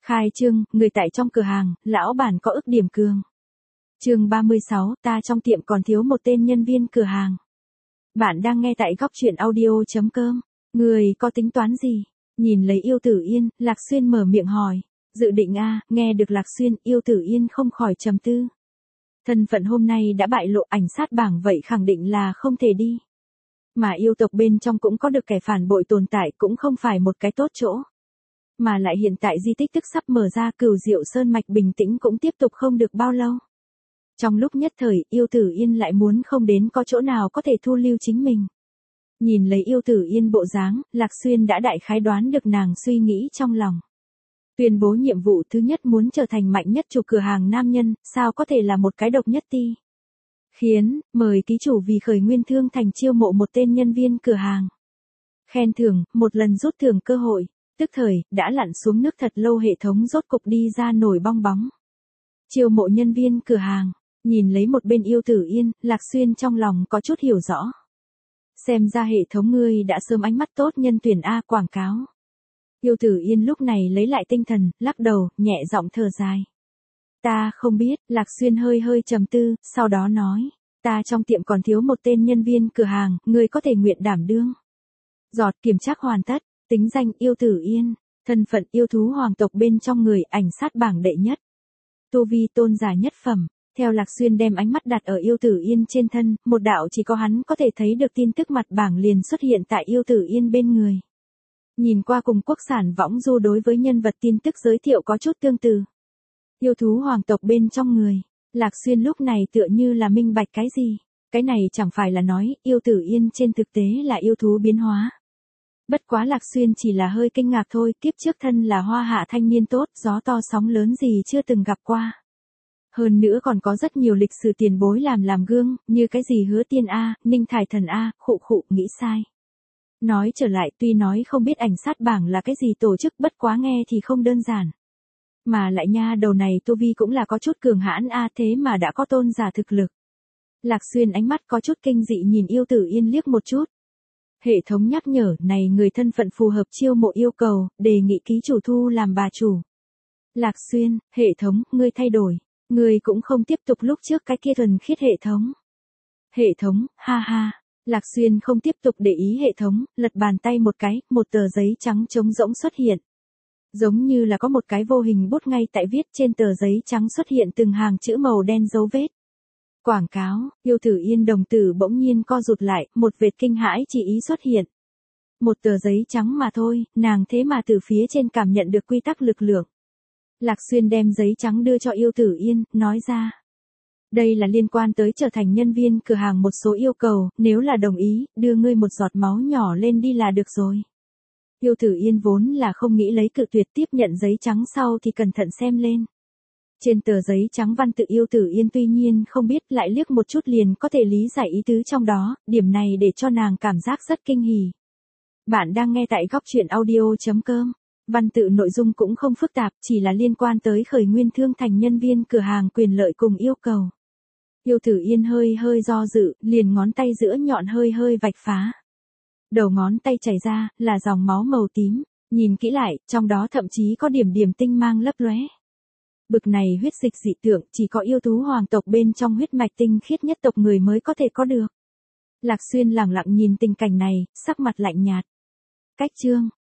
Khai trương, người tại trong cửa hàng, lão bản có ức điểm cường. Chương 36, ta trong tiệm còn thiếu một tên nhân viên cửa hàng. Bạn đang nghe tại góc truyện audio.com. Người có tính toán gì? Nhìn lấy Yêu Tử Yên, Lạc Xuyên mở miệng hỏi. Dự định nghe được Lạc Xuyên, Yêu Tử Yên không khỏi trầm tư. Thân phận hôm nay đã bại lộ, ảnh sát bảng vậy khẳng định là không thể đi. Mà yêu tộc bên trong cũng có được kẻ phản bội tồn tại, cũng không phải một cái tốt chỗ. Mà lại hiện tại di tích tức sắp mở ra, Cửu Diệu Sơn mạch bình tĩnh cũng tiếp tục không được bao lâu. Trong lúc nhất thời, Yêu Tử Yên lại muốn không đến có chỗ nào có thể thu lưu chính mình. Nhìn lấy Yêu Tử Yên bộ dáng, Lạc Xuyên đã đại khái đoán được nàng suy nghĩ trong lòng. Tuyên bố nhiệm vụ thứ nhất muốn trở thành mạnh nhất chủ cửa hàng nam nhân, sao có thể là một cái độc nhất ti. Mời ký chủ vì khởi nguyên thương thành chiêu mộ một tên nhân viên cửa hàng. Khen thưởng, một lần rút thưởng cơ hội, tức thời, đã lặn xuống nước thật lâu hệ thống rốt cục đi ra nổi bong bóng. Chiêu mộ nhân viên cửa hàng, nhìn lấy một bên Yêu Tử Yên, Lạc Xuyên trong lòng có chút hiểu rõ. Xem ra hệ thống ngươi đã sớm ánh mắt tốt nhân tuyển quảng cáo. Yêu Tử Yên lúc này lấy lại tinh thần, lắc đầu, nhẹ giọng thở dài. Ta không biết, Lạc Xuyên hơi trầm tư, sau đó nói, ta trong tiệm còn thiếu một tên nhân viên cửa hàng, ngươi có thể nguyện đảm đương. Giọt kiểm tra hoàn tất, tính danh Yêu Tử Yên, thân phận yêu thú hoàng tộc bên trong người, ảnh sát bảng đệ nhất. Tu vi tôn giả nhất phẩm, theo Lạc Xuyên đem ánh mắt đặt ở Yêu Tử Yên trên thân, một đạo chỉ có hắn có thể thấy được tin tức mặt bảng liền xuất hiện tại Yêu Tử Yên bên người. Nhìn qua cùng quốc sản võng du đối với nhân vật tin tức giới thiệu có chút tương tự. Yêu thú hoàng tộc bên trong người, Lạc Xuyên lúc này tựa như là minh bạch cái gì, cái này chẳng phải là nói, Yêu Tử Yên trên thực tế là yêu thú biến hóa. Bất quá Lạc Xuyên chỉ là hơi kinh ngạc thôi, kiếp trước thân là hoa hạ thanh niên tốt, gió to sóng lớn gì chưa từng gặp qua. Hơn nữa còn có rất nhiều lịch sử tiền bối làm gương, như cái gì Hứa Tiên Ninh Thải Thần nghĩ sai. Nói trở lại, tuy nói không biết ảnh sát bảng là cái gì tổ chức, bất quá nghe thì không đơn giản. Mà lại nha đầu này tu vi cũng là có chút cường hãn thế mà đã có tôn giả thực lực. Lạc Xuyên ánh mắt có chút kinh dị nhìn Yêu Tử Yên liếc một chút. Hệ thống nhắc nhở này người thân phận phù hợp chiêu mộ yêu cầu, đề nghị ký chủ thu làm bà chủ. Lạc Xuyên, hệ thống, ngươi thay đổi. Ngươi cũng không tiếp tục lúc trước cái kia thuần khiết hệ thống. Hệ thống, ha. Lạc Xuyên không tiếp tục để ý hệ thống, lật bàn tay một cái, một tờ giấy trắng trống rỗng xuất hiện. Giống như là có một cái vô hình bút ngay tại viết, trên tờ giấy trắng xuất hiện từng hàng chữ màu đen dấu vết. Quảng cáo, Yêu Tử Yên đồng tử bỗng nhiên co rụt lại, một vệt kinh hãi chỉ ý xuất hiện. Một tờ giấy trắng mà thôi, nàng thế mà từ phía trên cảm nhận được quy tắc lực lượng. Lạc Xuyên đem giấy trắng đưa cho Yêu Tử Yên, nói ra. Đây là liên quan tới trở thành nhân viên cửa hàng một số yêu cầu, nếu là đồng ý, đưa ngươi một giọt máu nhỏ lên đi là được rồi. Yêu Tử Yên vốn là không nghĩ lấy cự tuyệt, tiếp nhận giấy trắng sau thì cẩn thận xem lên. Trên tờ giấy trắng văn tự Yêu Tử Yên tuy nhiên không biết, lại liếc một chút liền có thể lý giải ý tứ trong đó, điểm này để cho nàng cảm giác rất kinh hỉ. Bạn đang nghe tại góc truyện audio.com. Văn tự nội dung cũng không phức tạp, chỉ là liên quan tới khởi nguyên thương thành nhân viên cửa hàng quyền lợi cùng yêu cầu. Yêu Tử Yên hơi do dự, liền ngón tay giữa nhọn hơi vạch phá. Đầu ngón tay chảy ra, là dòng máu màu tím, nhìn kỹ lại, trong đó thậm chí có điểm tinh mang lấp lóe. Bực này huyết dịch dị tượng, chỉ có yêu thú hoàng tộc bên trong huyết mạch tinh khiết nhất tộc người mới có thể có được. Lạc Xuyên lẳng lặng nhìn tình cảnh này, sắc mặt lạnh nhạt. Cách chương,